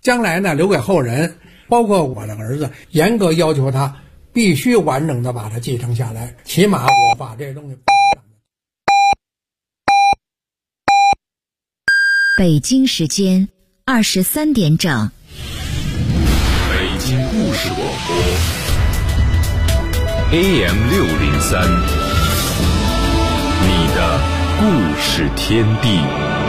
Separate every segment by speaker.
Speaker 1: 将来呢留给后人，包括我的儿子，严格要求他必须完整的把它继承下来，起码我把这东西。
Speaker 2: 北京时间23点整。
Speaker 3: 北京故事广播 AM603，你的故事天地。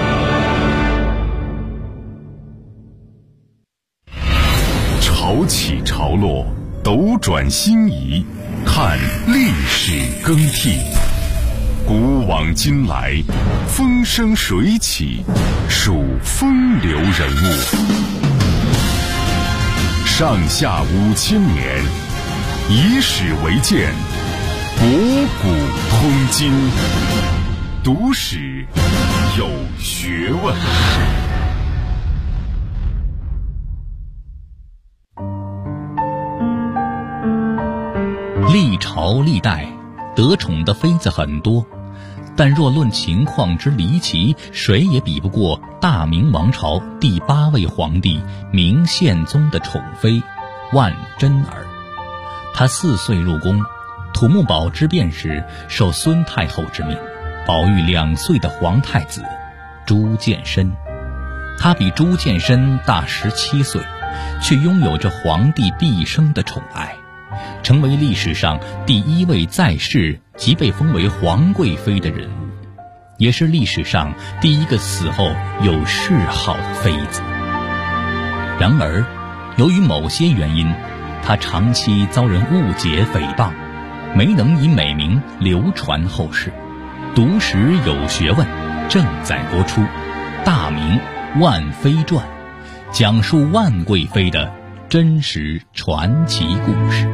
Speaker 3: 潮起潮落，斗转星移，看历史更替。古往今来，风生水起，数风流人物。上下5000年，以史为鉴，博古通今，读史有学问。
Speaker 4: 历朝历代得宠的妃子很多，但若论情况之离奇，谁也比不过大明王朝第8位皇帝明宪宗的宠妃万贞儿。她4岁入宫，土木堡之变时受孙太后之命，保育2岁的皇太子朱见深。她比朱见深大17岁，却拥有着皇帝毕生的宠爱，成为历史上第1位在世即被封为皇贵妃的人物，也是历史上第1个死后有谥号的妃子。然而，由于某些原因，她长期遭人误解诽谤，没能以美名流传后世。读史有学问正在播出《大明万妃传》，讲述万贵妃的真实传奇故事。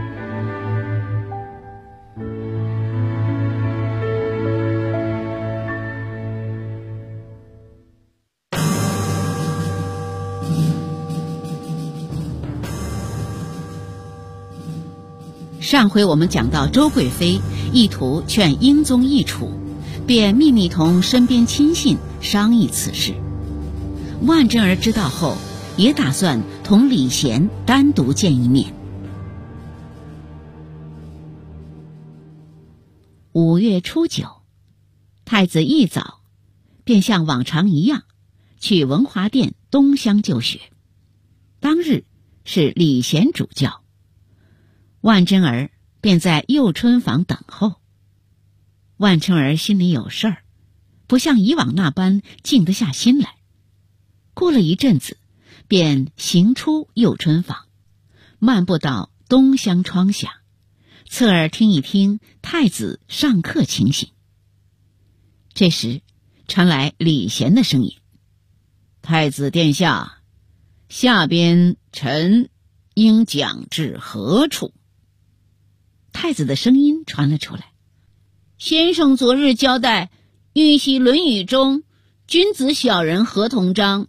Speaker 5: 上回我们讲到周贵妃意图劝英宗易储，便秘密同身边亲信商议此事。万贞儿知道后，也打算同李贤单独见一面。5月初9，太子一早便像往常一样去文华殿东厢就学。当日是李贤主教，万贞儿便在佑春房等候。万贞儿心里有事儿，不像以往那般静得下心来。过了一阵子，便行出佑春房，漫步到东厢窗下，侧耳听一听太子上课情形。这时传来李贤的声音：“太子殿下，下边臣应讲至何处？”太子的声音传了出来：“先生昨日交代预习《论语》中君子小人合同章。”“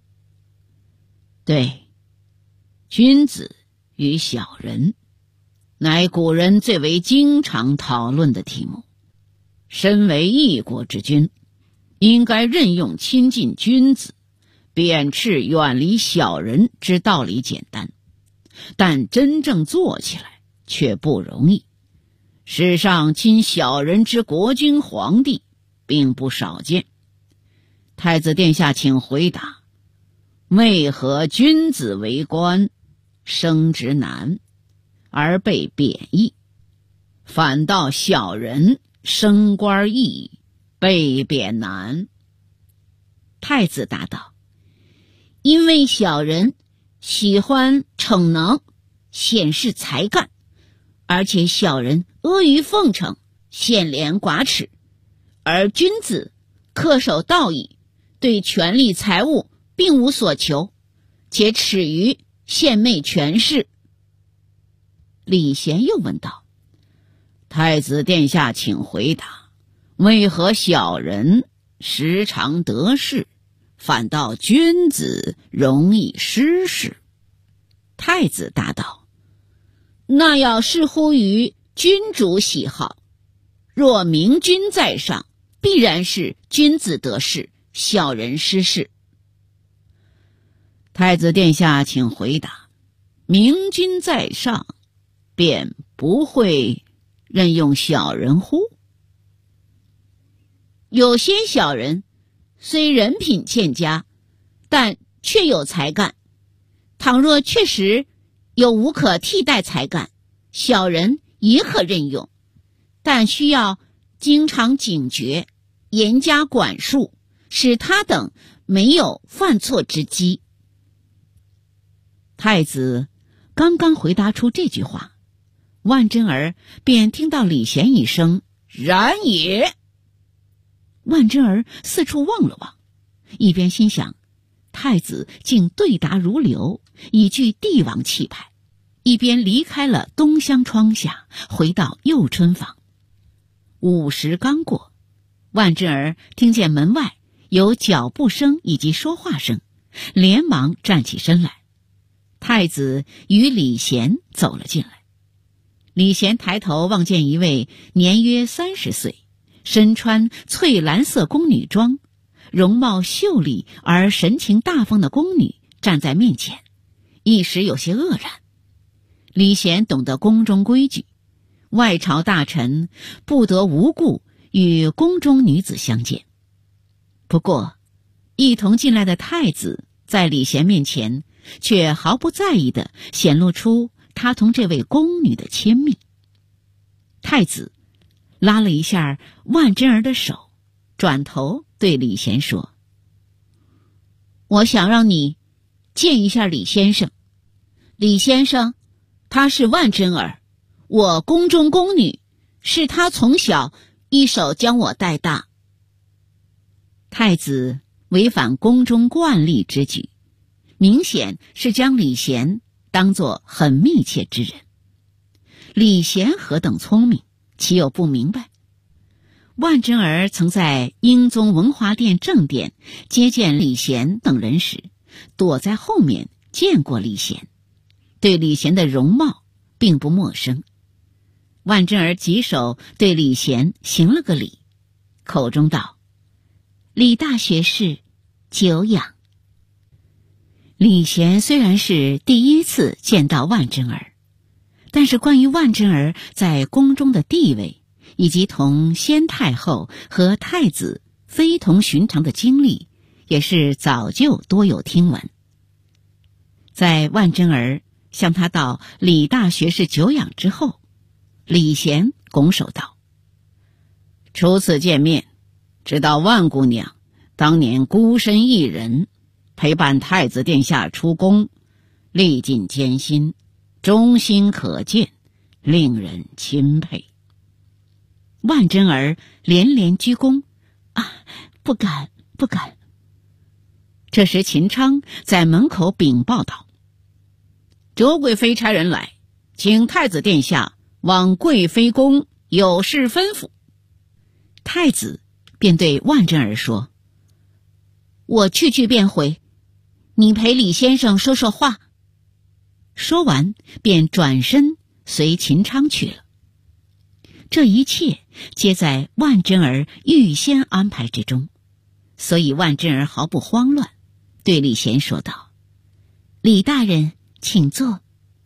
Speaker 5: 对，君子与小人乃古人最为经常讨论的题目。身为一国之君，应该任用亲近君子，贬斥远离小人之道理简单，但真正做起来却不容易。世上亲小人之国君皇帝并不少见。太子殿下请回答，为何君子为官升职难而被贬义，反倒小人升官易被贬难？”太子答道：“因为小人喜欢逞能，显示才干，而且小人阿谀奉承，献廉寡耻，而君子恪守道义，对权力财物并无所求，且耻于献媚权势。”李贤又问道：“太子殿下请回答，为何小人时常得势，反倒君子容易失势？”太子答道：“那要视乎于君主喜好，若明君在上，必然是君子得势，小人失势。” 太子殿下，请回答，明君在上，便不会任用小人乎？有些小人虽人品欠佳，但确有才干。倘若确实有无可替代才干，小人也可任用，但需要经常警觉，严加管束，使他等没有犯错之机。太子刚刚回答出这句话，万贞儿便听到李贤一声然也。万贞儿四处望了望，一边心想太子竟对答如流，已具帝王气派，一边离开了东厢窗下，回到右春房。午时刚过，万贞儿听见门外有脚步声以及说话声，连忙站起身来。太子与李贤走了进来。李贤抬头望见一位年约30岁，身穿翠蓝色宫女装，容貌秀丽而神情大方的宫女站在面前，一时有些愕然。李贤懂得宫中规矩，外朝大臣不得无故与宫中女子相见。不过一同进来的太子在李贤面前却毫不在意地显露出他同这位宫女的亲密。太子拉了一下万贞儿的手，转头对李贤说：我想让你见一下李先生。李先生他是万贞儿，我宫中宫女，是他从小一手将我带大。太子违反宫中惯例之举，明显是将李贤当作很密切之人。李贤何等聪明，岂有不明白？万贞儿曾在英宗文华殿正殿接见李贤等人时，躲在后面见过李贤，对李贤的容貌并不陌生。万贞儿举手对李贤行了个礼，口中道：李大学士久仰。李贤虽然是第一次见到万贞儿，但是关于万贞儿在宫中的地位，以及同先太后和太子非同寻常的经历，也是早就多有听闻。在万贞儿向他道李大学士久仰之后，李贤拱手道：初次见面，知道万姑娘当年孤身一人陪伴太子殿下出宫，历尽艰辛，忠心可见，令人钦佩。万贞儿连连鞠躬：不敢不敢。这时秦昌在门口禀报道：周贵妃差人来，请太子殿下往贵妃宫有事吩咐。太子便对万贞儿说：我去便回，你陪李先生说说话。说完便转身随秦昌去了。这一切皆在万贞儿预先安排之中，所以万贞儿毫不慌乱，对李贤说道：李大人请坐。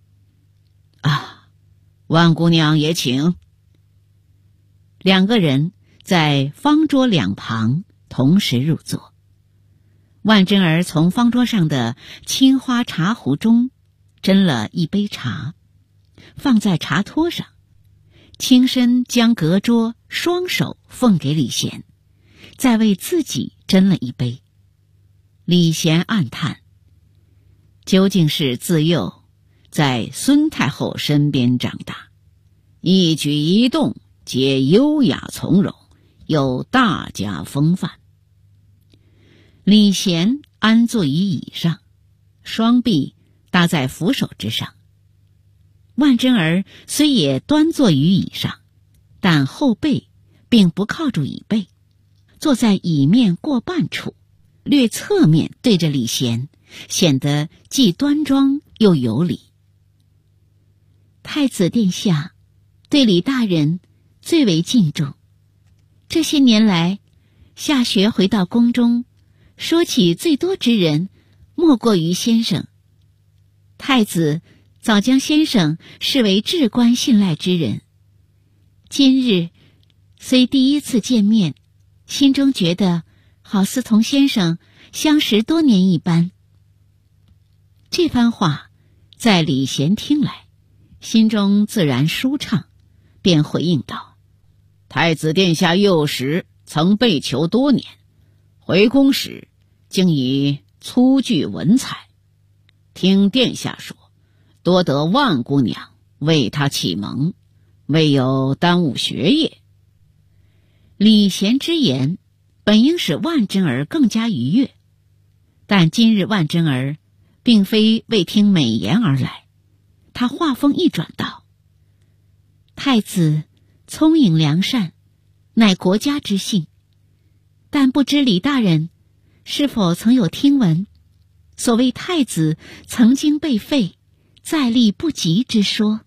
Speaker 5: 万姑娘也请。两个人在方桌两旁同时入座。万贞儿从方桌上的青花茶壶中斟了一杯茶，放在茶托上，轻身将隔桌双手奉给李贤，再为自己斟了一杯。李贤暗叹，究竟是自幼在孙太后身边长大，一举一动皆优雅从容，有大家风范。李贤安坐于椅上，双臂搭在扶手之上。万贞儿虽也端坐于椅上，但后背并不靠住椅背，坐在椅面过半处，略侧面对着李贤，显得既端庄又有礼。太子殿下对李大人最为敬重，这些年来下学回到宫中，说起最多之人， 莫过于先生。太子早将先生视为至关信赖之人，今日虽第一次见面，心中觉得好似同先生相识多年一般。这番话在李贤听来，心中自然舒畅，便回应道：太子殿下幼时曾被囚多年，回宫时竟已粗具文采，听殿下说，多得万姑娘为他启蒙，未有耽误学业。李贤之言本应使万贞儿更加愉悦，但今日万贞儿并非为听美言而来，他话锋一转道：太子聪颖良善，乃国家之幸，但不知李大人是否曾有听闻所谓太子曾经被废，再立不及之说？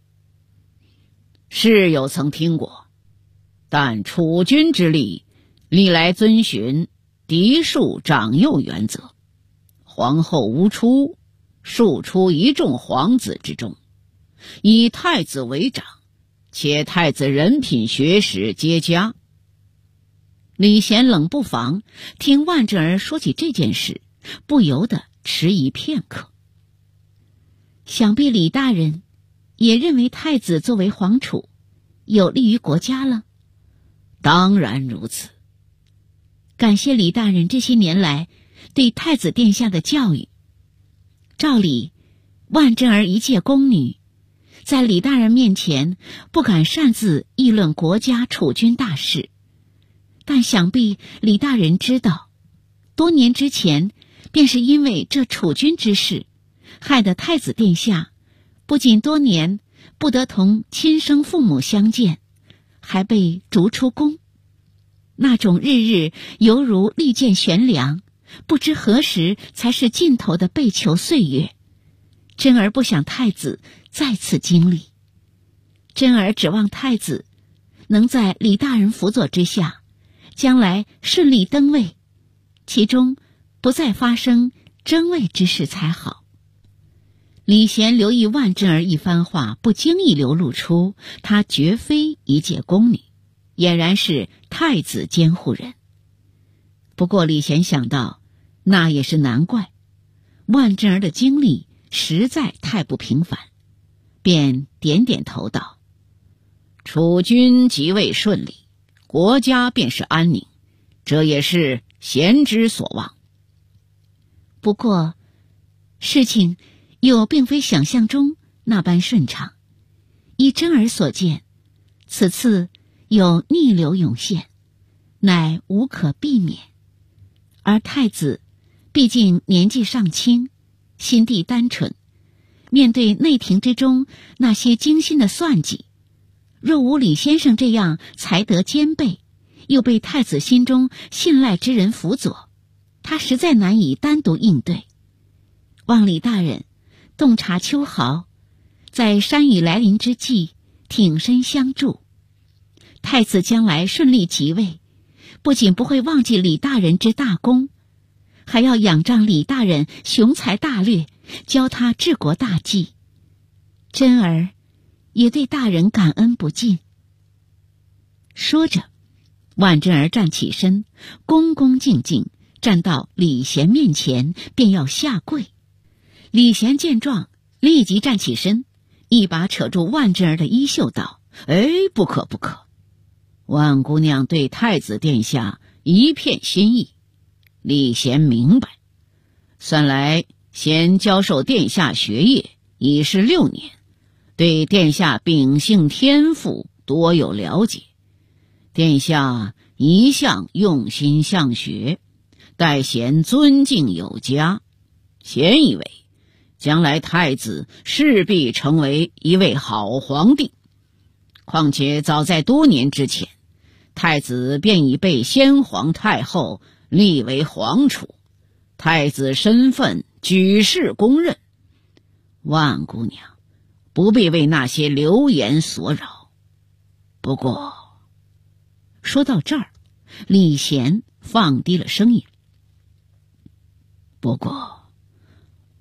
Speaker 5: 是有曾听过，但储君之立历来遵循嫡庶长幼原则，皇后无出，庶出一众皇子之中，以太子为长，且太子人品学识皆佳。李贤冷不防听万贞儿说起这件事，不由得迟疑片刻。想必李大人也认为太子作为皇储有利于国家了。当然如此。感谢李大人这些年来对太子殿下的教育。照理，万贞儿一介宫女，在李大人面前不敢擅自议论国家储君大事，但想必李大人知道，多年之前便是因为这储君之事，害得太子殿下不仅多年不得同亲生父母相见，还被逐出宫。那种日日犹如利剑悬梁，不知何时才是尽头的被囚岁月，贞儿不想太子再次经历。贞儿指望太子能在李大人辅佐之下，将来顺利登位，其中不再发生争位之事才好。李贤留意万贞儿一番话，不经意流露出她绝非一介宫女，俨然是太子监护人。不过李贤想到，那也是难怪，万贞儿的经历实在太不平凡，便点点头道：储君即位顺利，国家便是安宁，这也是贤之所望。不过事情又并非想象中那般顺畅。依贞儿所见，此次有逆流涌现，乃无可避免。而太子毕竟年纪尚轻，心地单纯，面对内廷之中那些精心的算计，若无李先生这样才德兼备，又被太子心中信赖之人辅佐，他实在难以单独应对。望李大人洞察秋毫，在山雨来临之际挺身相助，太子将来顺利即位，不仅不会忘记李大人之大功，还要仰仗李大人雄才大略，教他治国大计。贞儿也对大人感恩不尽。说着，万贞儿站起身，恭恭敬敬站到李贤面前，便要下跪。李贤见状，立即站起身，一把扯住万贞儿的衣袖道：不可不可，万姑娘对太子殿下一片心意，李贤明白。算来贤教授殿下学业已是6年，对殿下秉性天赋多有了解，殿下一向用心向学，待贤尊敬有加。贤以为将来太子势必成为一位好皇帝，况且早在多年之前，太子便已被先皇太后立为皇储，太子身份举世公认。万姑娘不必为那些流言所扰。不过说到这儿，李贤放低了声音。不过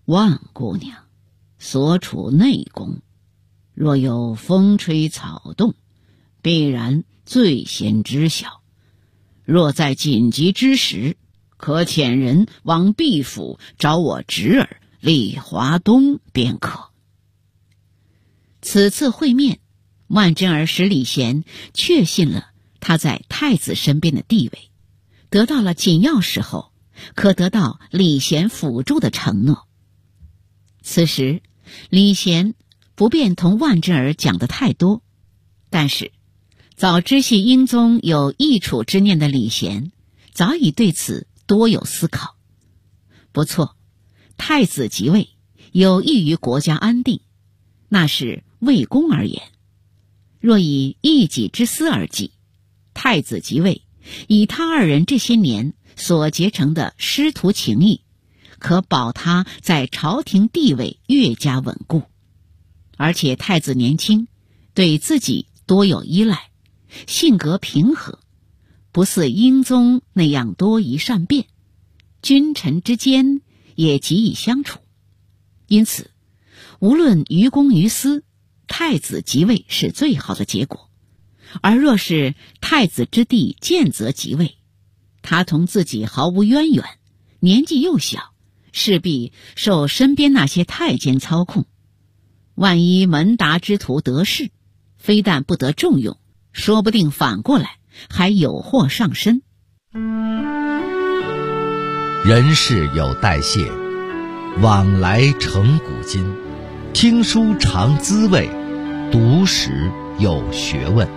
Speaker 5: 万姑娘所处内宫，若有风吹草动，必然最先知晓。若在紧急之时，可遣人往毕府找我侄儿李华东便可。此次会面，万贞儿使李贤确信了他在太子身边的地位，得到了紧要时候可得到李贤辅助的承诺。此时李贤不便同万贞儿讲得太多，但是早知悉英宗有易储之念的李贤早已对此多有思考。不错，太子即位有益于国家安定，那是为公而言。若以一己之私而计，太子即位以他二人这些年所结成的师徒情谊，可保他在朝廷地位越加稳固。而且太子年轻，对自己多有依赖，性格平和，不似英宗那样多疑善变，君臣之间也极易相处。因此无论于公于私，太子即位是最好的结果。而若是太子之弟建则即位，他同自己毫无渊源，年纪又小，势必受身边那些太监操控。万一门达之徒得势，非但不得重用，说不定反过来还有祸上身。
Speaker 6: 人事有代谢，往来成古今。听书尝滋味，读史有学问。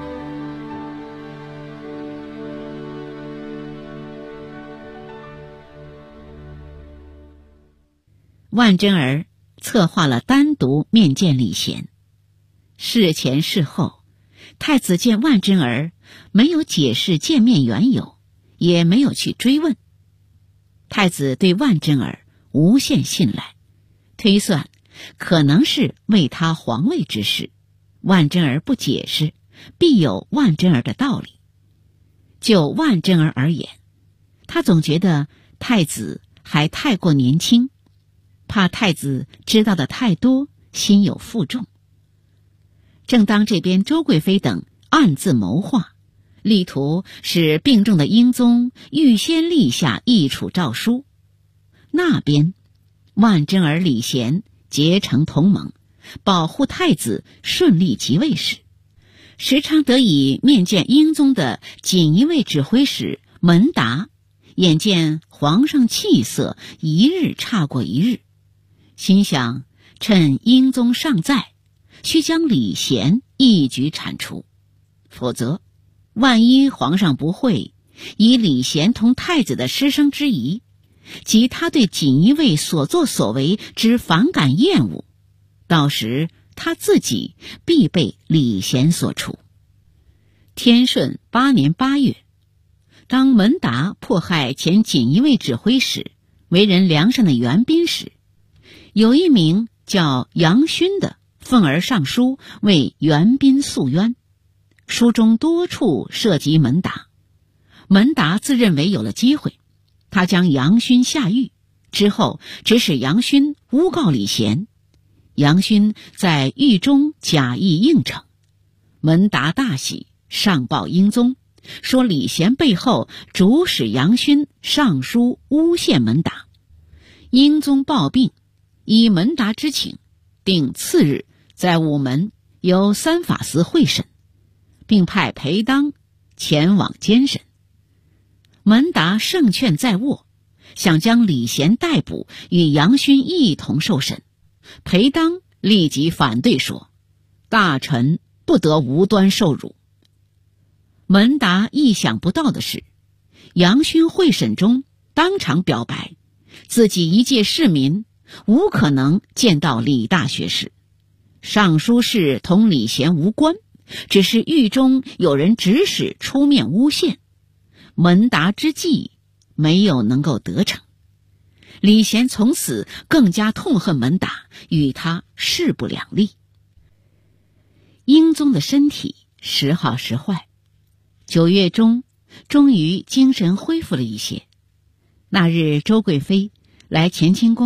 Speaker 5: 万贞儿策划了单独面见李贤。事前事后，太子见万贞儿没有解释见面缘由，也没有去追问。太子对万贞儿无限信赖，推算可能是为他皇位之事，万贞儿不解释，必有万贞儿的道理。就万贞儿而言，他总觉得太子还太过年轻，怕太子知道的太多，心有负重。正当这边周贵妃等暗自谋划，力图使病重的英宗预先立下易储诏书，那边万贞儿李贤结成同盟，保护太子顺利即位时，时常得以面见英宗的锦衣卫指挥使门达，眼见皇上气色一日差过一日，心想趁英宗尚在，须将李贤一举铲除，否则万一皇上不会，以李贤同太子的师生之谊，及他对锦衣卫所作所为之反感厌恶，到时他自己必被李贤所除。天顺8年8月，当门达迫害前锦衣卫指挥使为人良善的袁彬时，有一名叫杨勋的愤而上书为袁彬诉冤，书中多处涉及门达。门达自认为有了机会，他将杨勋下狱，之后指使杨勋诬告李贤。杨勋在狱中假意应承，门达大喜，上报英宗，说李贤背后主使杨勋上书诬陷门达。英宗暴病，依门达之请，定次日在午门由三法司会审，并派裴当前往监审。门达胜券在握，想将李贤逮捕，与杨勋一同受审。裴当立即反对说，大臣不得无端受辱。门达意想不到的是，杨勋会审中当场表白，自己一介市民无可能见到李大学士，上书事同李贤无关，只是狱中有人指使出面诬陷，门达之计没有能够得逞。李贤从此更加痛恨门达，与他势不两立。英宗的身体时好时坏，9月中终于精神恢复了一些。那日周贵妃来乾清宫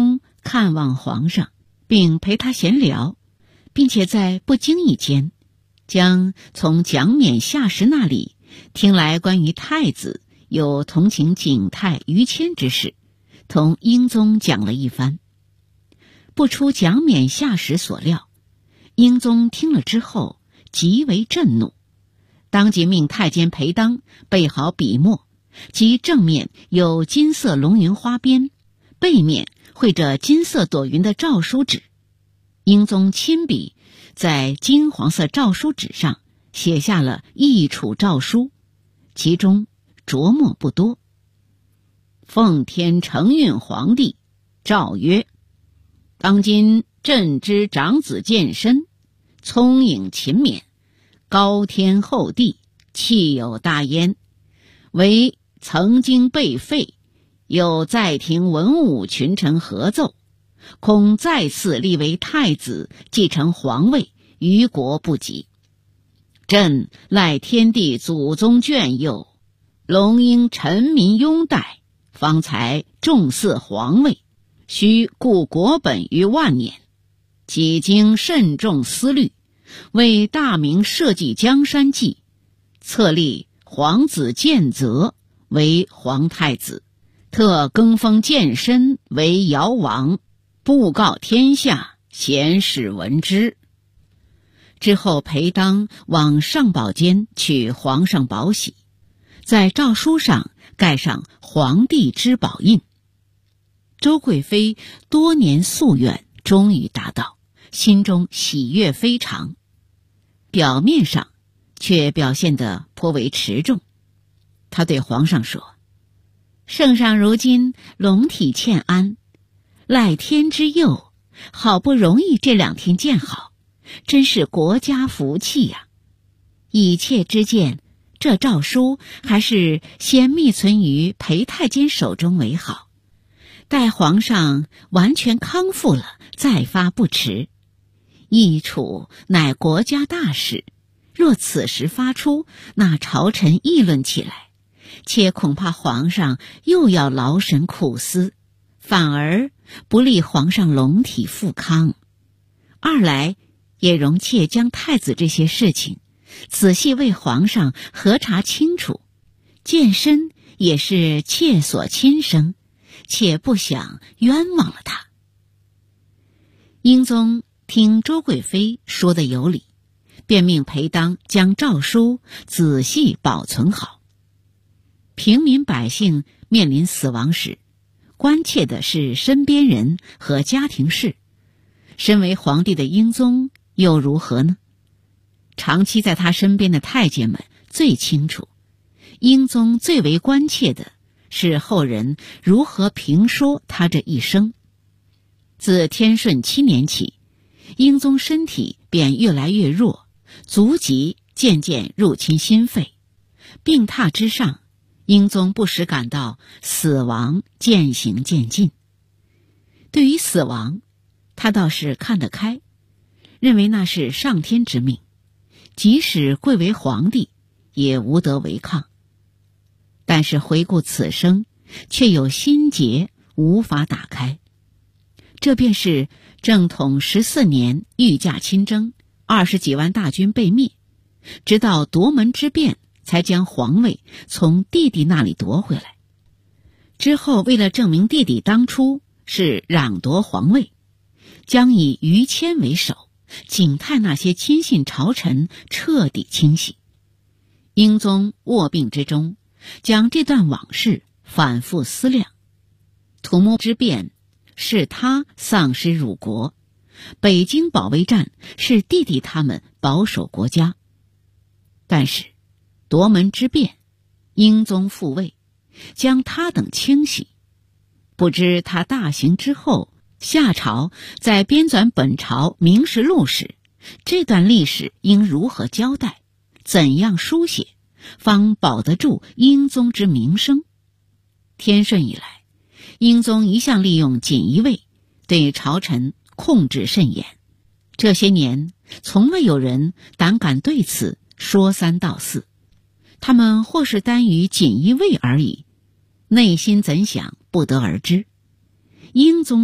Speaker 5: 看望皇上，并陪他闲聊，并且在不经意间将从蒋冕下士那里听来关于太子有同情景泰、于谦之事，同英宗讲了一番。不出蒋冕下士所料，英宗听了之后极为震怒，当即命太监裴当备好笔墨，其正面有金色龙云花边，背面绘着金色朵云的诏书纸。英宗亲笔在金黄色诏书纸上写下了一处诏书，其中着墨不多。奉天承运皇帝诏曰：当今朕之长子健身，聪颖勤勉，高天厚地，气有大焉，为曾经被废，又在庭文武群臣合奏，恐再次立为太子，继承皇位，于国不及。朕赖天地祖宗眷佑，隆应臣民拥戴，方才重祀皇位，须固国本于万年。几经慎重思虑，为大明社稷江山计，册立皇子建泽为皇太子，特更封健身为尧王，布告天下，贤士闻之。之后裴当往上宝间取皇上宝玺，在诏书上盖上皇帝之宝印。周贵妃多年夙愿终于达到，心中喜悦非常，表面上却表现得颇为持重。她对皇上说：圣上如今龙体欠安，赖天之佑，好不容易这2天见好，真是国家福气呀！以妾之见，这诏书还是先密存于裴太监手中为好，待皇上完全康复了再发不迟。议处乃国家大事，若此时发出，那朝臣议论起来，且恐怕皇上又要劳神苦思，反而不利皇上龙体复康。二来也容妾将太子这些事情仔细为皇上核查清楚，健身也是妾所亲生，且不想冤枉了他。英宗听周贵妃说的有理，便命裴当将诏书仔细保存好。平民百姓面临死亡时，关切的是身边人和家庭事，身为皇帝的英宗又如何呢？长期在他身边的太监们最清楚，英宗最为关切的是后人如何评说他这一生。自天顺7年起，英宗身体便越来越弱，足疾渐渐入侵心肺，病榻之上，英宗不时感到死亡渐行渐近。对于死亡，他倒是看得开，认为那是上天之命，即使贵为皇帝，也无得违抗。但是回顾此生，却有心结无法打开。这便是正统14年御驾亲征，20几万大军被灭，直到夺门之变才将皇位从弟弟那里夺回来。之后为了证明弟弟当初是攘夺皇位，将以于谦为首，景泰那些亲信朝臣彻底清洗。英宗卧病之中，将这段往事反复思量。土木之变是他丧失辱国，北京保卫战是弟弟他们保守国家。但是夺门之变，英宗复位，将他等清洗。不知他大行之后，下朝在编纂本朝明实录时，这段历史应如何交代，怎样书写，方保得住英宗之名声。天顺以来，英宗一向利用锦衣卫，对朝臣控制甚严。这些年，从未有人胆敢对此说三道四。他们或是耽于锦衣卫而已，内心怎想不得而知。英宗在，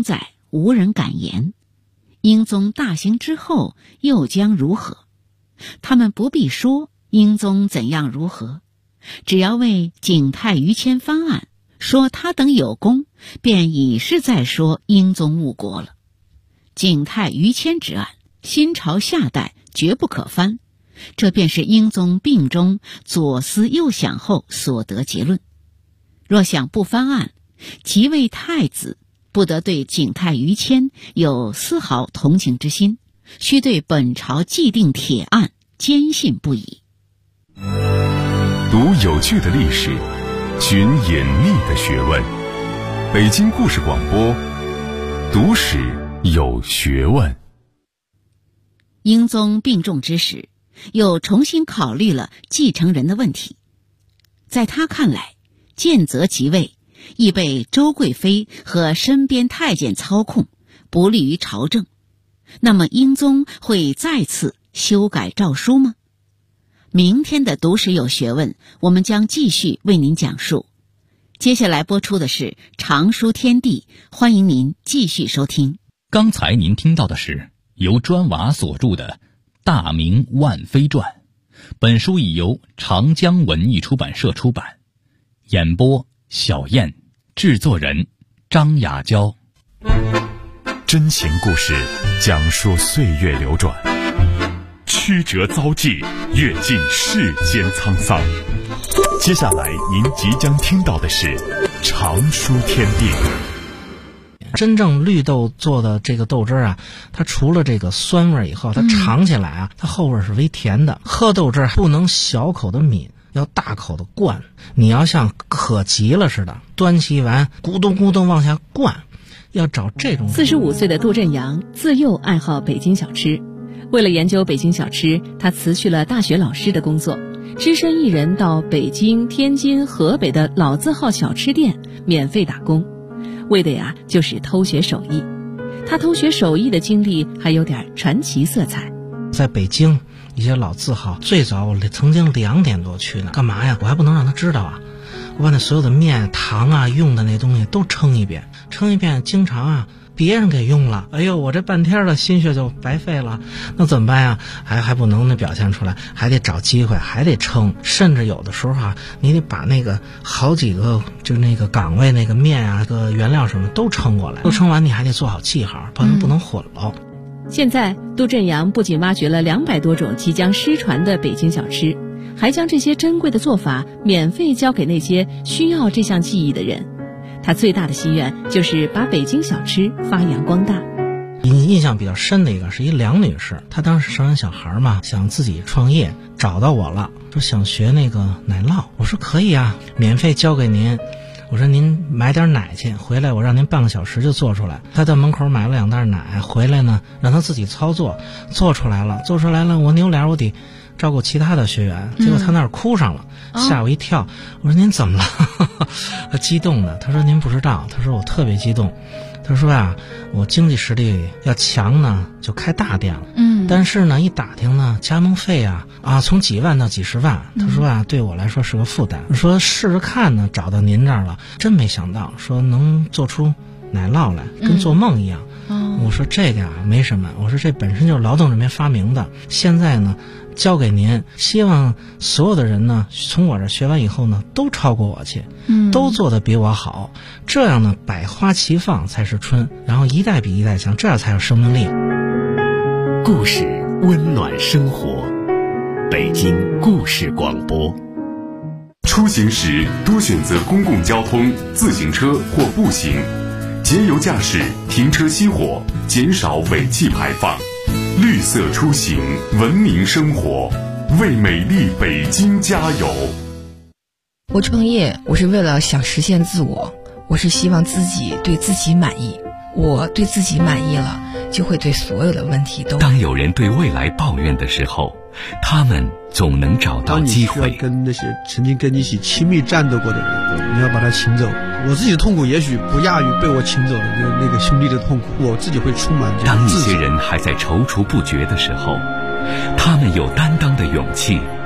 Speaker 5: 无人敢言。英宗大行之后又将如何？他们不必说英宗怎样如何，只要为景泰于谦翻案，说他等有功，便已是在说英宗误国了。景泰于谦之案，新朝下代绝不可翻，这便是英宗病中左思右想后所得结论。若想不翻案，即位太子不得对景泰于谦有丝毫同情之心，须对本朝既定铁案坚信不疑。
Speaker 3: 读有趣的历史，寻隐秘的学问。北京故事广播，读史有学问。
Speaker 5: 英宗病重之时，又重新考虑了继承人的问题。在他看来，建则即位亦被周贵妃和身边太监操控，不利于朝政。那么英宗会再次修改诏书吗？明天的读史有学问，我们将继续为您讲述。接下来播出的是常书天地，欢迎您继续收听。
Speaker 4: 刚才您听到的是由砖瓦所著的《大明万妃传》，本书已由长江文艺出版社出版。演播小燕，制作人张雅娇。
Speaker 3: 真情故事，讲述岁月流转，曲折遭际，阅尽世间沧桑。接下来您即将听到的是常书天地。
Speaker 7: 真正绿豆做的这个豆汁啊，它除了这个酸味以后，它尝起来啊，它后味是微甜的。喝豆汁不能小口的抿，要大口的灌。你要像渴急了似的，端起碗咕咚咕咚往下灌，要找这种。
Speaker 8: 45岁的杜振阳自幼爱好北京小吃，为了研究北京小吃，他辞去了大学老师的工作，只身一人到北京、天津、河北的老字号小吃店免费打工，为的就是偷学手艺。他偷学手艺的经历还有点传奇色彩。
Speaker 7: 在北京一些老字号，最早我曾经2点多去呢，干嘛呀？我还不能让他知道啊！我把那所有的面、糖啊、用的那东西都称一遍，经常别人给用了，哎呦，我这半天的心血就白费了，那怎么办呀？还不能表现出来，还得找机会，还得称，甚至有的时候你得把那个好几个就那个岗位那个面啊、个原料什么都称过来，都称完你还得做好记号，不能混了。
Speaker 8: 现在杜振阳不仅挖掘了200多种即将失传的北京小吃，还将这些珍贵的做法免费教给那些需要这项技艺的人。他最大的心愿就是把北京小吃发扬光大。
Speaker 7: 印象比较深的一个是一梁女士，她当时生完小孩嘛，想自己创业，找到我了，说想学那个奶酪。我说可以啊，免费教给您。我说您买点奶去，回来我让您半个小时就做出来。他到门口买了2袋奶，回来呢让他自己操作，做出来了，我扭脸我得照顾其他的学员，结果他那儿哭上了，吓我一跳。我说您怎么了？他激动的，他说您不知道，他说我特别激动。他说我经济实力要强呢，就开大店了。但是呢，一打听呢，加盟费从几万到几十万。他说对我来说是个负担。说试着看呢，找到您这儿了，真没想到，说能做出奶酪来，跟做梦一样。我说这个没什么，我说这本身就是劳动人民发明的，现在呢交给您，希望所有的人呢从我这学完以后呢都超过我去，都做得比我好，这样呢百花齐放才是春，然后一代比一代强，这样才有生命力。
Speaker 9: 故事温暖生活，北京故事广播。
Speaker 3: 出行时多选择公共交通、自行车或步行，节油驾驶，停车熄火，减少尾气排放。绿色出行，文明生活，为美丽北京加油。
Speaker 10: 我创业，我是为了想实现自我，我是希望自己对自己满意。我对自己满意了，就会对所有的问题都。
Speaker 9: 当有人对未来抱怨的时候，他们总能找到机会。
Speaker 11: 当你需要跟那些曾经跟你一起亲密战斗过的人，你要把他请走。我自己的痛苦也许不亚于被我请走的那个兄弟的痛苦，我自己会充满这种
Speaker 9: 当一些人还在踌躇不决的时候，他们有担当的勇气，敢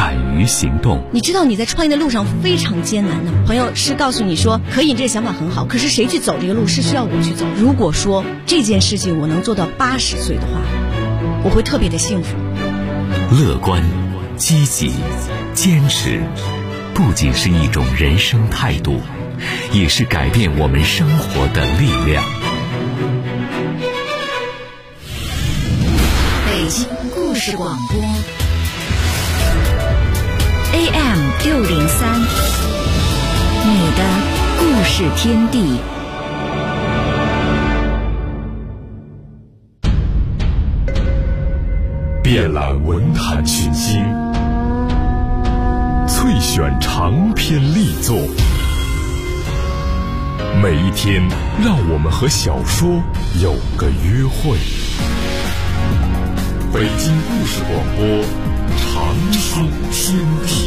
Speaker 9: 敢于行动。
Speaker 12: 你知道你在创业的路上非常艰难的，朋友是告诉你说可以，这个想法很好，可是谁去走这个路是需要我去走。如果说这件事情我能做到80岁的话，我会特别的幸福。
Speaker 9: 乐观、积极、坚持，不仅是一种人生态度，也是改变我们生活的力量。
Speaker 2: 北京故事广播 AM603，你的故事天地。
Speaker 3: 遍览文坛群星，萃选长篇力作，每一天让我们和小说有个约会。北京故事广播，长春天地。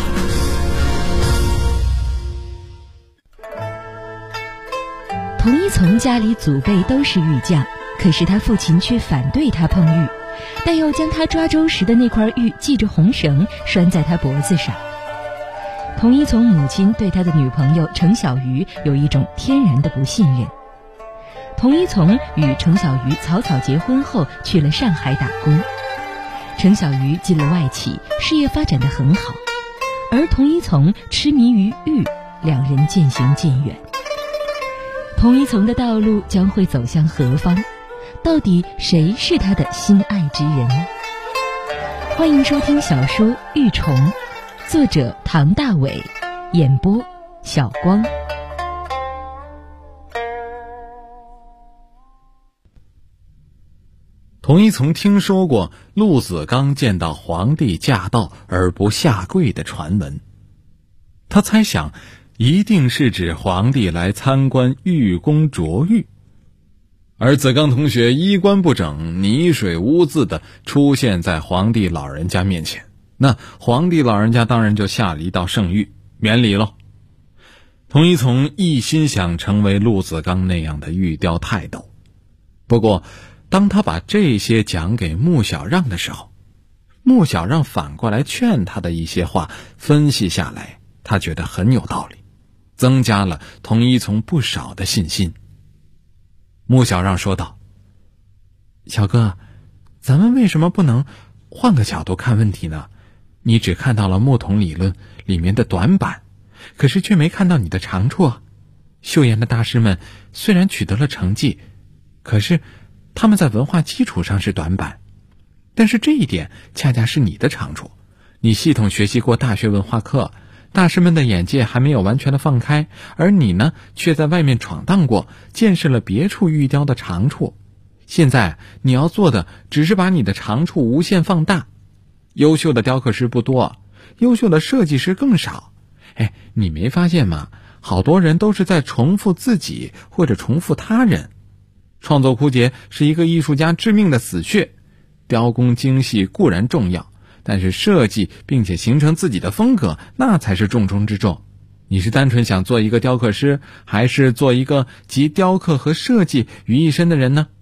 Speaker 13: 童一从家里祖辈都是玉匠，可是他父亲却反对他碰玉，但又将他抓周时的那块玉系着红绳拴在他脖子上。童一从母亲对他的女朋友程小鱼有一种天然的不信任。童一从与程小鱼草草结婚后去了上海打工，程小鱼进了外企，事业发展得很好，而童一从痴迷于玉，两人渐行渐远。童一从的道路将会走向何方？到底谁是他的心爱之人呢？欢迎收听小说《玉虫》，作者唐大伟，演播小光。
Speaker 14: 童一从听说过陆子刚见到皇帝驾到而不下跪的传闻，他猜想一定是指皇帝来参观玉宫琢玉，而子刚同学衣冠不整、泥水污渍的出现在皇帝老人家面前，那皇帝老人家当然就下了一道圣谕，免礼喽。童一从一心想成为陆子刚那样的玉雕泰斗，不过当他把这些讲给穆小让的时候，穆小让反过来劝他的一些话，分析下来他觉得很有道理，增加了童一从不少的信心。穆小让说道：小哥，咱们为什么不能换个角度看问题呢？你只看到了木桶理论里面的短板，可是却没看到你的长处啊。秀妍的大师们虽然取得了成绩，可是他们在文化基础上是短板，但是这一点恰恰是你的长处。你系统学习过大学文化课，大师们的眼界还没有完全的放开，而你呢，却在外面闯荡过，见识了别处玉雕的长处。现在你要做的只是把你的长处无限放大。优秀的雕刻师不多，优秀的设计师更少。你没发现吗？好多人都是在重复自己或者重复他人。创作枯竭是一个艺术家致命的死穴。雕工精细固然重要，但是设计并且形成自己的风格，那才是重中之重。你是单纯想做一个雕刻师，还是做一个集雕刻和设计于一身的人呢？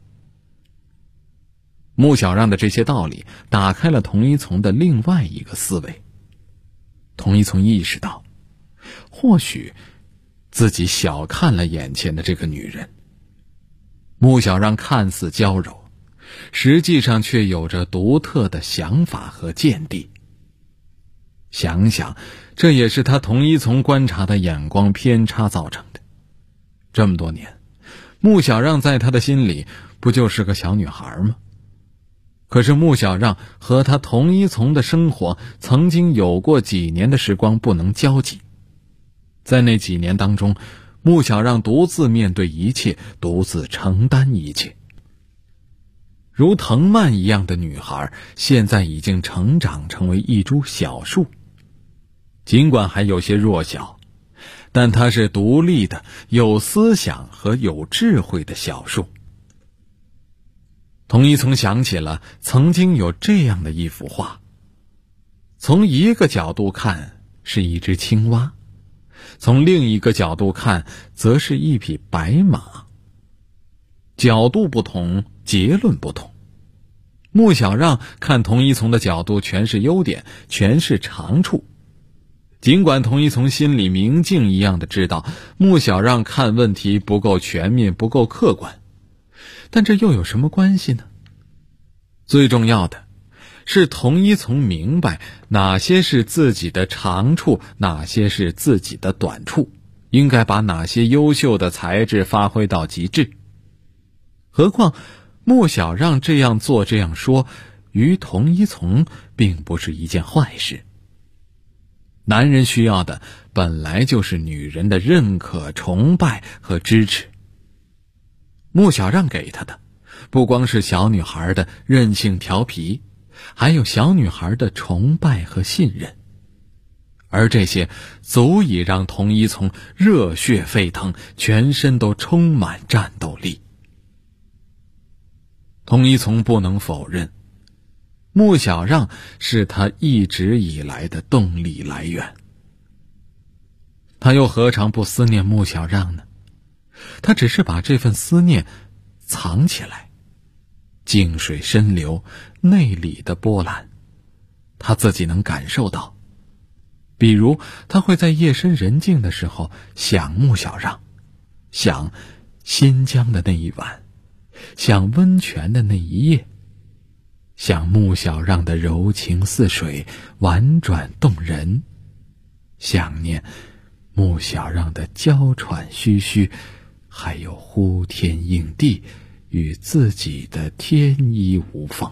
Speaker 14: 穆小让的这些道理打开了童一从的另外一个思维。童一从意识到，或许自己小看了眼前的这个女人。穆小让看似娇柔，实际上却有着独特的想法和见地。想想，这也是他童一从观察的眼光偏差造成的。这么多年，穆小让在他的心里不就是个小女孩吗？可是穆小让和他童一从的生活曾经有过几年的时光不能交集。在那几年当中，穆小让独自面对一切，独自承担一切。如藤蔓一样的女孩，现在已经成长成为一株小树。尽管还有些弱小，但她是独立的、有思想和有智慧的小树。童一从想起了曾经有这样的一幅画，从一个角度看是一只青蛙，从另一个角度看则是一匹白马。角度不同，结论不同。 穆小让看童一从的角度全是优点，全是长处。尽管童一从心里明镜一样的知道穆小让看问题不够全面，不够客观，但这又有什么关系呢？最重要的是童一从明白哪些是自己的长处，哪些是自己的短处，应该把哪些优秀的才智发挥到极致。何况穆小让这样做这样说，于童一从并不是一件坏事。男人需要的本来就是女人的认可、崇拜和支持。穆小让给他的不光是小女孩的任性调皮，还有小女孩的崇拜和信任，而这些足以让童一从热血沸腾，全身都充满战斗力。童一从不能否认，穆小让是他一直以来的动力来源。他又何尝不思念穆小让呢？他只是把这份思念藏起来，静水深流，内里的波澜他自己能感受到。比如他会在夜深人静的时候想穆小让，想新疆的那一晚，想温泉的那一夜，想穆小让的柔情似水，婉转动人，想念穆小让的娇喘吁吁，还有呼天应地与自己的天衣无缝。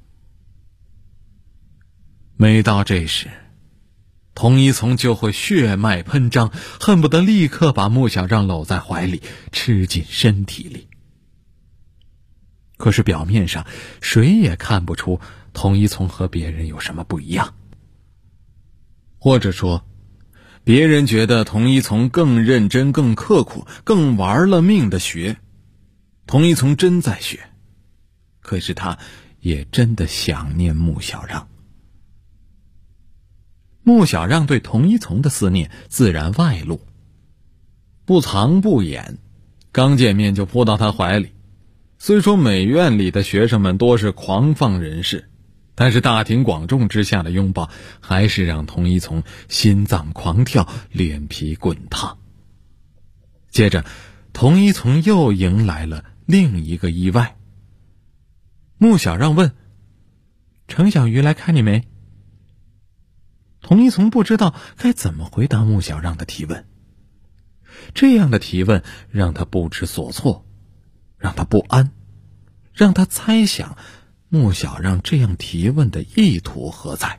Speaker 14: 每到这时，童一从就会血脉喷张，恨不得立刻把穆小让搂在怀里，吃进身体里。可是表面上谁也看不出童一从和别人有什么不一样，或者说别人觉得童一从更认真、更刻苦、更玩了命的学。童一从真在学，可是他也真的想念穆小让。穆小让对童一从的思念自然外露，不藏不掩，刚见面就扑到他怀里。虽说美院里的学生们多是狂放人士，但是大庭广众之下的拥抱还是让童一从心脏狂跳，脸皮滚烫。接着童一从又迎来了另一个意外。穆小让问：程小鱼来看你没？童一从不知道该怎么回答穆小让的提问。这样的提问让他不知所措，让他不安，让他猜想穆小让这样提问的意图何在。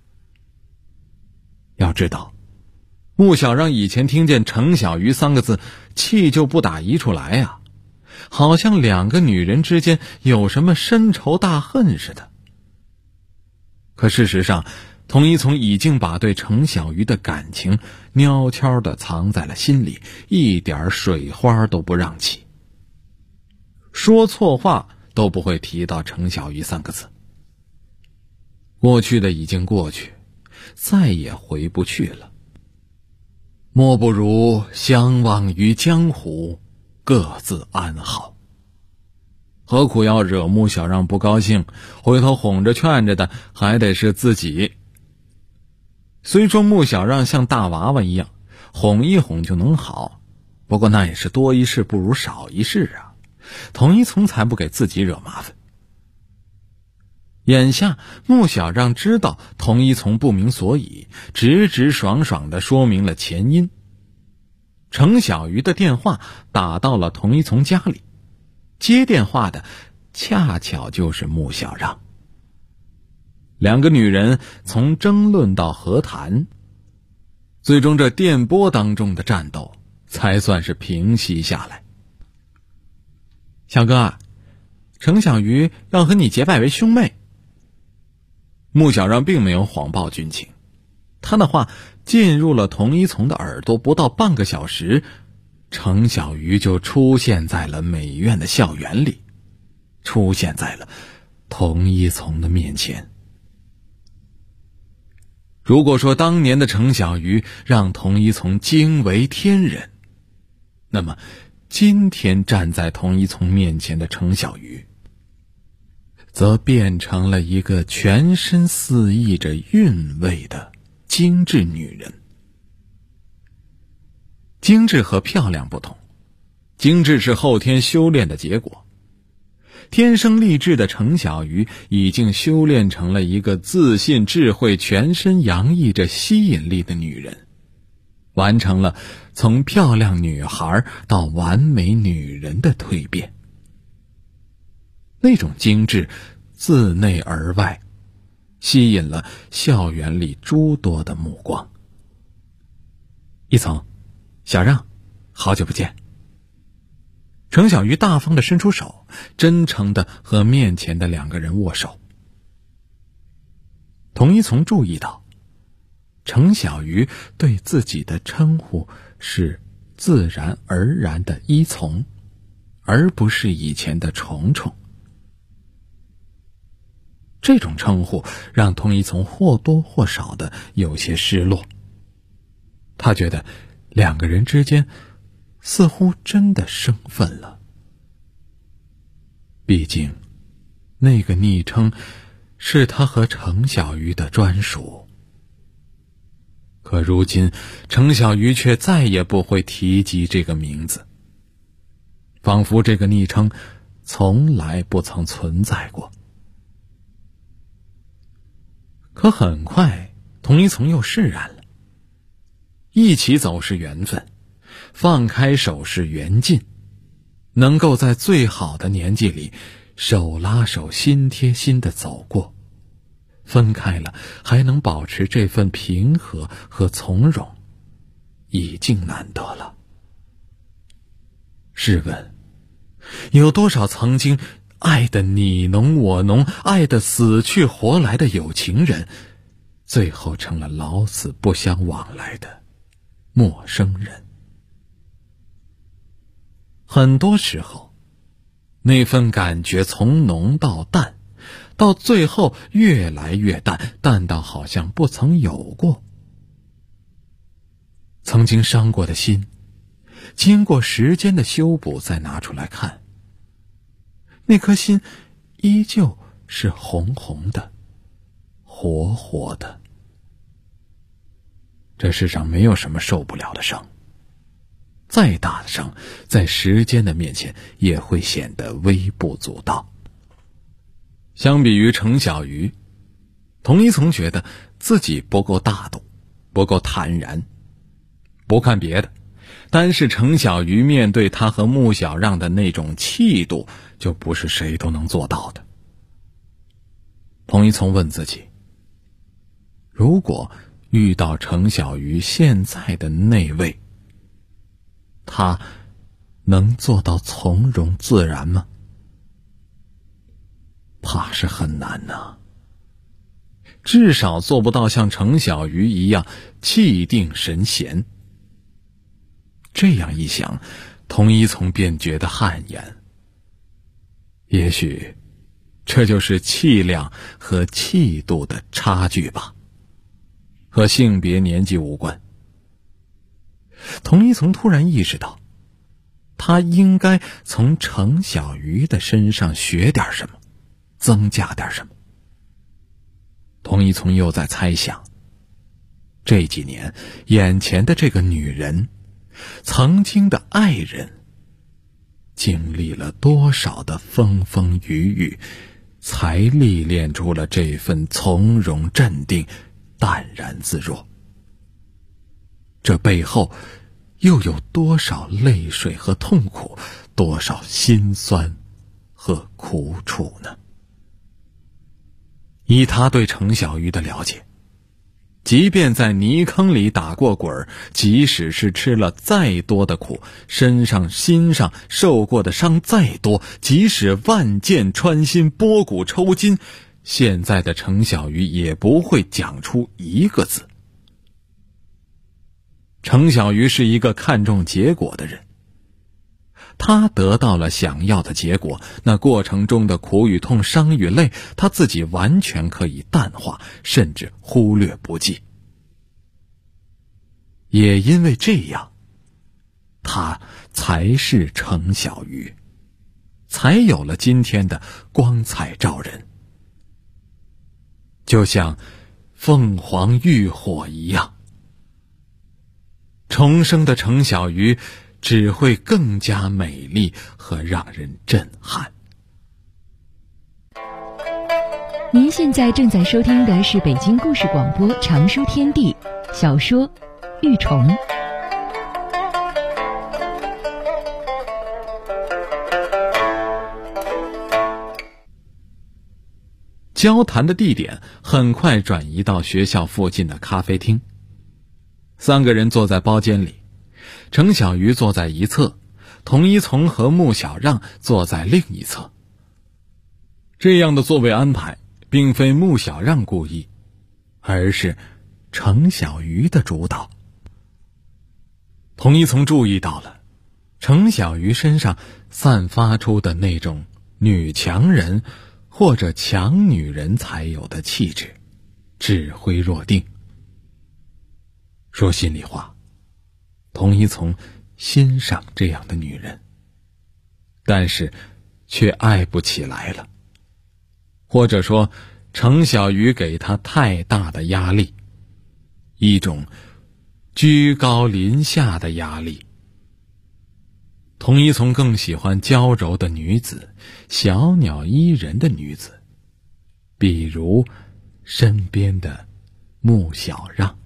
Speaker 14: 要知道，穆小让以前听见程小鱼三个字，气就不打一处来啊，好像两个女人之间有什么深仇大恨似的。可事实上，童一从已经把对程小鱼的感情悄悄地藏在了心里，一点水花都不让起。说错话都不会提到程小鱼三个字。过去的已经过去，再也回不去了。莫不如相忘于江湖，各自安好。何苦要惹穆小让不高兴，回头哄着劝着的还得是自己。虽说穆小让像大娃娃一样，哄一哄就能好，不过那也是多一事不如少一事啊。童一从才不给自己惹麻烦。眼下穆小让知道童一从不明所以，直直爽爽地说明了前因。程小鱼的电话打到了童一从家里，接电话的恰巧就是穆小让。两个女人从争论到和谈，最终这电波当中的战斗才算是平息下来。小哥，程小鱼要和你结拜为兄妹。穆小让并没有谎报军情，他的话进入了童一从的耳朵，不到半个小时，程小鱼就出现在了美院的校园里，出现在了童一从的面前。如果说当年的程小鱼让童一从惊为天人，那么今天站在童一从面前的程小鱼则变成了一个全身肆意着韵味的精致女人。精致和漂亮不同，精致是后天修炼的结果。天生丽质的程小鱼已经修炼成了一个自信、智慧、全身洋溢着吸引力的女人，完成了从漂亮女孩到完美女人的蜕变。那种精致自内而外，吸引了校园里诸多的目光。一层，小让，好久不见。程小鱼大方地伸出手，真诚地和面前的两个人握手。童一从注意到，程小鱼对自己的称呼是自然而然的依从，而不是以前的虫虫。这种称呼让童一从或多或少的有些失落。他觉得两个人之间似乎真的生分了。毕竟那个昵称是他和程小鱼的专属。可如今程小鱼却再也不会提及这个名字，仿佛这个昵称从来不曾存在过。可很快童一从又释然了。一起走是缘分，放开手是缘尽，能够在最好的年纪里手拉手心贴心地走过，分开了还能保持这份平和和从容，已经难得了。试问有多少曾经爱得你浓我浓，爱得死去活来的有情人，最后成了老死不相往来的陌生人。很多时候，那份感觉从浓到淡，到最后越来越淡，淡到好像不曾有过。曾经伤过的心，经过时间的修补再拿出来看，那颗心依旧是红红的，活活的。这世上没有什么受不了的伤，再大的伤，在时间的面前也会显得微不足道。相比于程小鱼，童一从觉得自己不够大度，不够坦然。不看别的，单是程小鱼面对他和穆小让的那种气度，就不是谁都能做到的。童一从问自己，如果遇到程小鱼现在的那位，他能做到从容自然吗？怕是很难呐，至少做不到像程小鱼一样气定神闲。这样一想，童一从便觉得汗颜。也许这就是气量和气度的差距吧，和性别年纪无关。童一从突然意识到，他应该从程小鱼的身上学点什么，增加点什么。童一从又在猜想，这几年眼前的这个女人，曾经的爱人，经历了多少的风风雨雨，才历练出了这份从容镇定、淡然自若。这背后又有多少泪水和痛苦，多少心酸和苦楚呢？以他对程小鱼的了解，即便在泥坑里打过滚，即使是吃了再多的苦，身上心上受过的伤再多，即使万箭穿心，拨骨抽筋，现在的程小鱼也不会讲出一个字。程小鱼是一个看重结果的人，他得到了想要的结果，那过程中的苦与痛、伤与泪，他自己完全可以淡化，甚至忽略不计。也因为这样，他才是程小鱼。 才有了今天的光彩照人。就像凤凰浴火一样，重生的程小鱼只会更加美丽和让人震撼。
Speaker 13: 您现在正在收听的是北京故事广播长书天地小说《玉虫》。
Speaker 14: 交谈的地点很快转移到学校附近的咖啡厅。3个人坐在包间里，程小鱼坐在一侧，童一从和穆小让坐在另一侧。这样的座位安排并非穆小让故意，而是程小鱼的主导。童一从注意到了程小鱼身上散发出的那种女强人或者强女人才有的气质，指挥若定。说心里话，童一从欣赏这样的女人，但是却爱不起来了。或者说，程小鱼给他太大的压力，一种居高临下的压力。童一从更喜欢娇柔的女子，小鸟依人的女子，比如身边的穆小让。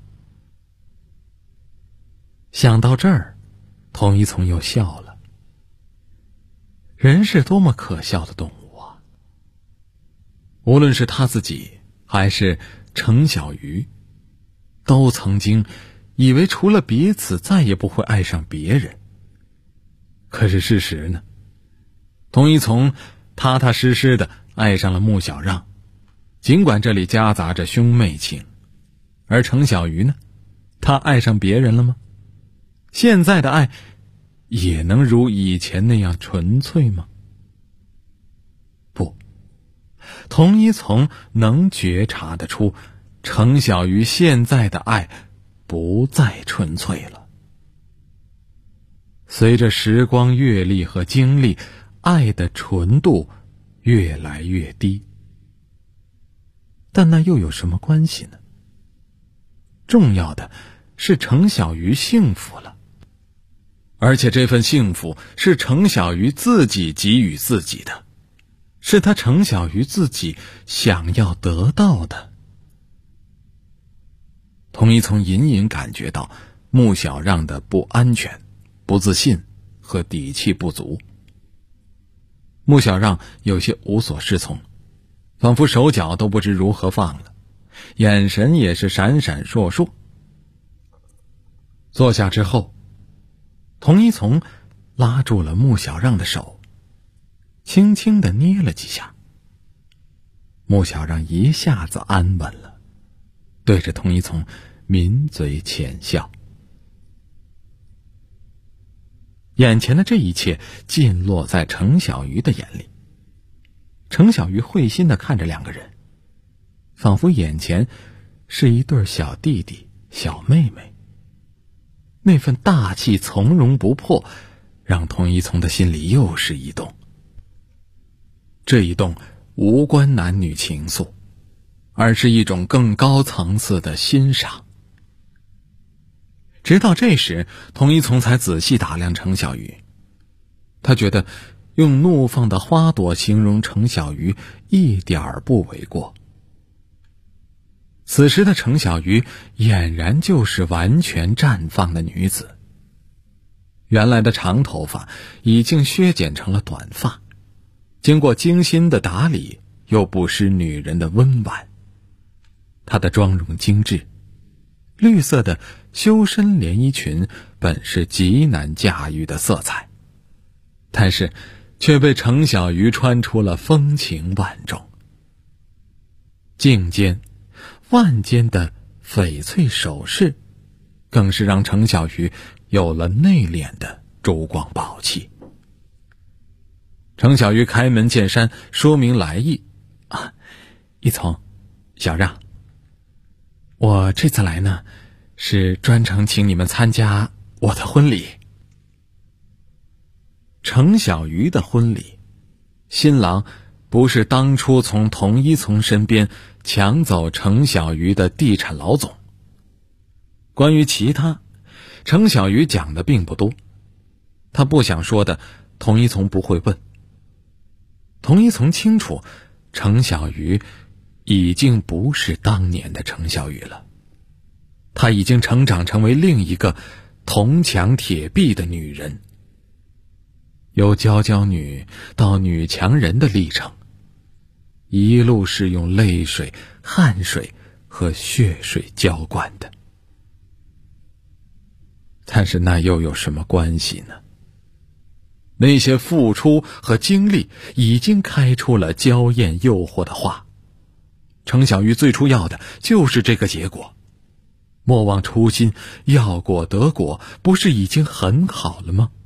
Speaker 14: 想到这儿，童一从又笑了。人是多么可笑的动物啊！无论是他自己还是程小鱼，都曾经以为除了彼此再也不会爱上别人。可是事实呢？童一从踏踏实实的爱上了穆小让，尽管这里夹杂着兄妹情。而程小鱼呢？他爱上别人了吗？现在的爱也能如以前那样纯粹吗？不，童一从能觉察得出，程小鱼现在的爱不再纯粹了。随着时光阅历和经历，爱的纯度越来越低。但那又有什么关系呢？重要的是程小鱼幸福了，而且这份幸福是程小鱼自己给予自己的，是他程小鱼自己想要得到的。童一从隐隐感觉到穆小让的不安全、不自信和底气不足。穆小让有些无所适从，仿佛手脚都不知如何放了，眼神也是闪闪烁烁。坐下之后，童一从拉住了穆小让的手，轻轻地捏了几下。穆小让一下子安稳了，对着童一从抿嘴浅笑。眼前的这一切尽落在程小鱼的眼里。程小鱼会心地看着2个人，仿佛眼前是一对小弟弟、小妹妹。那份大气从容不迫，让童一从的心里又是一动。这一动无关男女情愫，而是一种更高层次的欣赏。直到这时，童一从才仔细打量程小鱼。他觉得用怒放的花朵形容程小鱼一点儿不为过。此时的程小鱼俨然就是完全绽放的女子，原来的长头发已经削减成了短发，经过精心的打理，又不失女人的温婉。她的妆容精致，绿色的修身连衣裙本是极难驾驭的色彩，但是却被程小鱼穿出了风情万种。颈间万间的翡翠首饰，更是让程小鱼有了内敛的珠光宝气。程小鱼开门见山说明来意：一从、小让，我这次来呢，是专程请你们参加我的婚礼。程小鱼的婚礼新郎不是当初从童一从身边抢走程小鱼的地产老总。关于其他，程小鱼讲的并不多，他不想说的，童一从不会问。童一从清楚，程小鱼已经不是当年的程小鱼了，她已经成长成为另一个铜墙铁壁的女人，由娇娇女到女强人的历程，一路是用泪水、汗水和血水浇灌的。但是那又有什么关系呢？那些付出和经历已经开出了娇艳诱惑的花。程小鱼最初要的就是这个结果，莫忘初心，要果得果，不是已经很好了吗？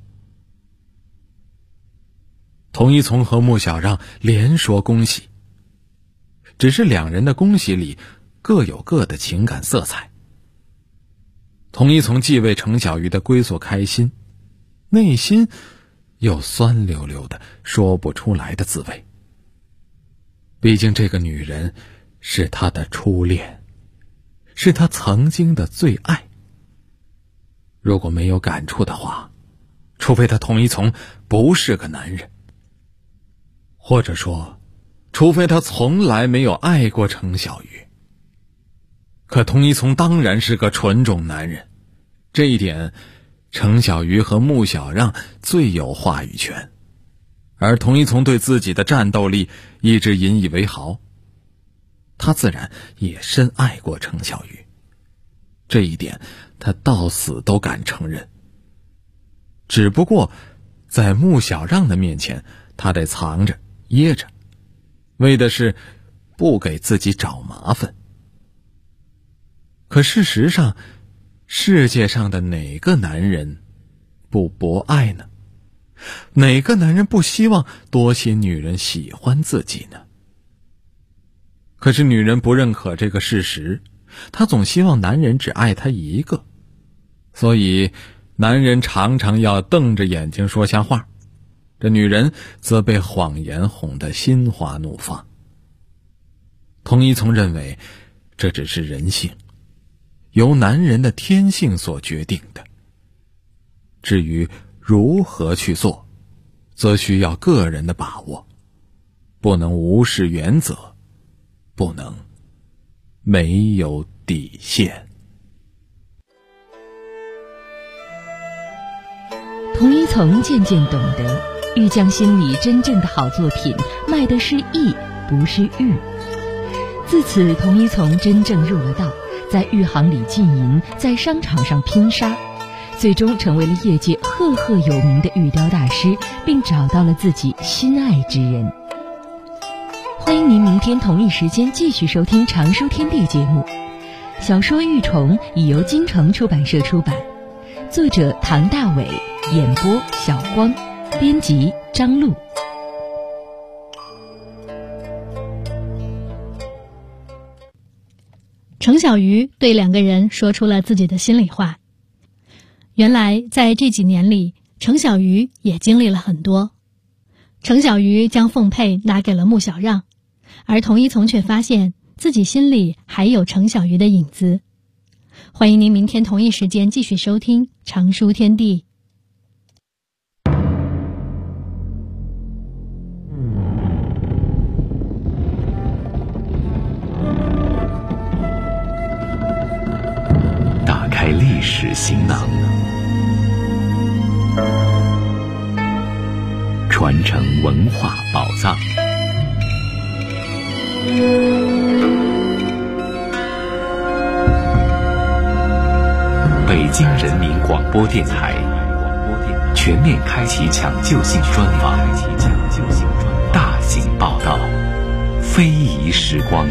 Speaker 14: 童一从和穆小让连说恭喜，只是两人的恭喜里各有各的情感色彩。童一从既为程小鱼的归宿开心，内心又酸溜溜的说不出来的滋味。毕竟这个女人是他的初恋，是他曾经的最爱。如果没有感触的话，除非他童一从不是个男人，或者说除非他从来没有爱过程小鱼。可童一从当然是个纯种男人，这一点程小鱼和穆小让最有话语权，而童一从对自己的战斗力一直引以为豪，他自然也深爱过程小鱼，这一点他到死都敢承认。只不过在穆小让的面前，他得藏着掖着，为的是不给自己找麻烦。可事实上，世界上的哪个男人不博爱呢？哪个男人不希望多些女人喜欢自己呢？可是女人不认可这个事实，她总希望男人只爱她一个，所以男人常常要瞪着眼睛说瞎话，这女人则被谎言哄得心花怒放。童一从认为这只是人性，由男人的天性所决定的。至于如何去做，则需要个人的把握，不能无视原则，不能没有底线。
Speaker 13: 童一从渐渐懂得，玉匠心里真正的好作品卖的是艺，不是玉。自此，童一从真正入了道，在玉行里经营，在商场上拼杀，最终成为了业界赫赫有名的玉雕大师，并找到了自己心爱之人。欢迎您明天同一时间继续收听《常书天地》节目。小说《玉虫》已由京城出版社出版，作者唐大伟，演播小光，编辑张璐。
Speaker 15: 程小鱼对两个人说出了自己的心里话。原来在这几年里，程小鱼也经历了很多。程小鱼将凤佩拿给了穆小让，而童一从却发现自己心里还有程小鱼的影子。欢迎您明天同一时间继续收听《常书天地》。
Speaker 9: 打开历史行囊，传承文化宝藏。北京人民广播电台全面开启抢救性专访，大型报道，非遗时光。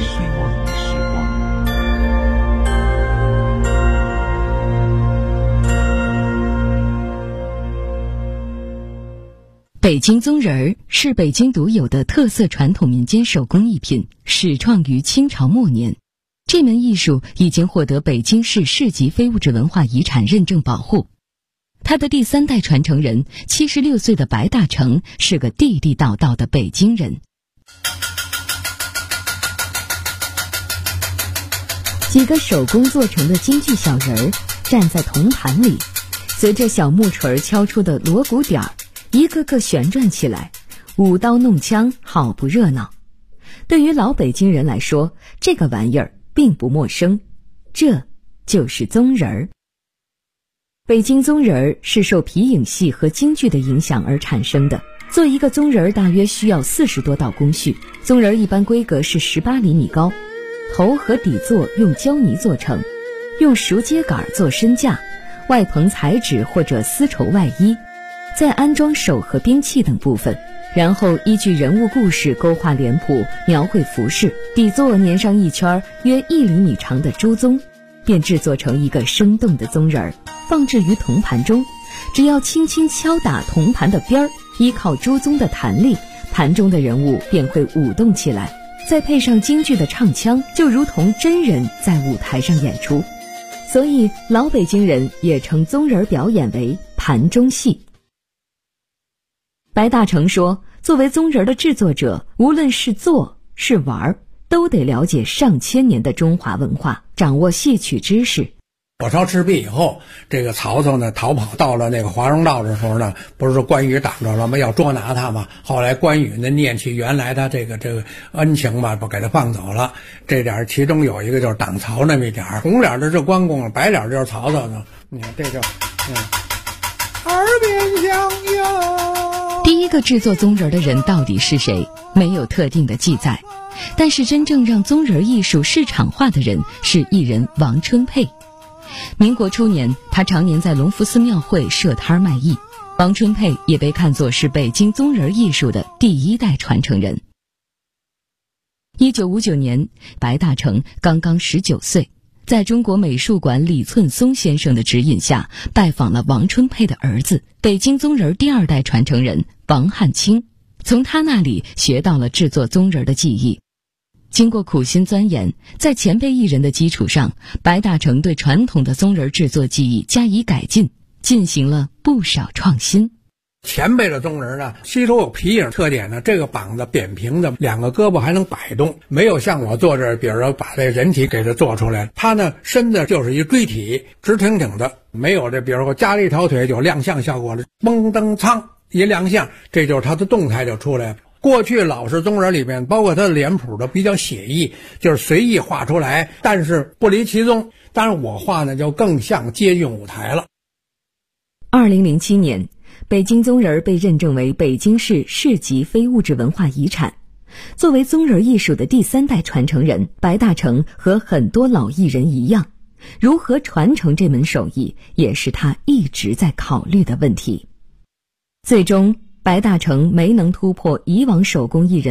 Speaker 13: 北京宗人儿是北京独有的特色传统民间手工艺品，始创于清朝末年。这门艺术已经获得北京市市级非物质文化遗产认证保护。 他的第3代传承人76岁的白大成是个地地道道的北京人。几个手工做成的京剧小人儿站在铜盘里，随着小木锤敲出的锣鼓点儿，一个个旋转起来，舞刀弄枪，好不热闹。对于老北京人来说，这个玩意儿并不陌生，这就是宗人儿。北京宗人儿是受皮影戏和京剧的影响而产生的。做一个宗人儿大约需要40多道工序，宗人儿一般规格是18厘米高，头和底座用胶泥做成，用熟秸秆做身架，外棚彩纸或者丝绸外衣，再安装手和兵器等部分，然后依据人物故事勾画脸谱，描绘服饰，底座粘上一圈约1厘米长的朱宗，便制作成一个生动的宗人儿，放置于铜盘中。只要轻轻敲打铜盘的边儿，依靠朱宗的弹力，盘中的人物便会舞动起来，再配上京剧的唱腔，就如同真人在舞台上演出。所以老北京人也称宗人表演为盘中戏。白大成说，作为宗人的制作者，无论是做是玩，都得了解上千年的中华文化，掌握戏曲知识。
Speaker 1: 火烧赤壁以后，这个曹操呢逃跑到了那个华容道的时候呢，不是关羽挡着了吗？要捉拿他嘛。后来关羽呢念起原来他这个恩情嘛，不给他放走了。这点其中有一个就是挡曹那么一点，红脸的是关公，白脸就是曹操呢。你看这就耳边响哟。
Speaker 13: 第一个制作宗人的人到底是谁？没有特定的记载，但是真正让宗人艺术市场化的人是艺人王春佩。民国初年，他常年在隆福寺庙会设摊卖艺。王春佩也被看作是北京宗人艺术的第1代传承人。1959年，白大成刚刚19岁，在中国美术馆李寸松先生的指引下，拜访了王春佩的儿子，北京宗人第2代传承人王汉卿，从他那里学到了制作宗人的技艺。经过苦心钻研，在前辈艺人的基础上，白大成对传统的宗人制作技艺加以改进，进行了不少创新。
Speaker 1: 前辈的宗人呢，吸收有皮影特点呢，这个膀子扁平的，2个胳膊还能摆动，没有像我做这，比如说把这人体给它做出来，他呢身子就是一锥体，直挺挺的，没有这比如说加了一条腿有亮相效果了，蹦蹬苍一亮相，这就是他的动态就出来了。过去老式宗人里面，包括他的脸谱的比较写意，就是随意画出来，但是不离其宗。当然我画呢就更像接近舞台了。
Speaker 13: 2007年，北京宗人被认证为北京市市级非物质文化遗产。作为宗人艺术的第3代传承人，白大成和很多老艺人一样，如何传承这门手艺，也是他一直在考虑的问题。最终，白大成没能突破以往手工艺人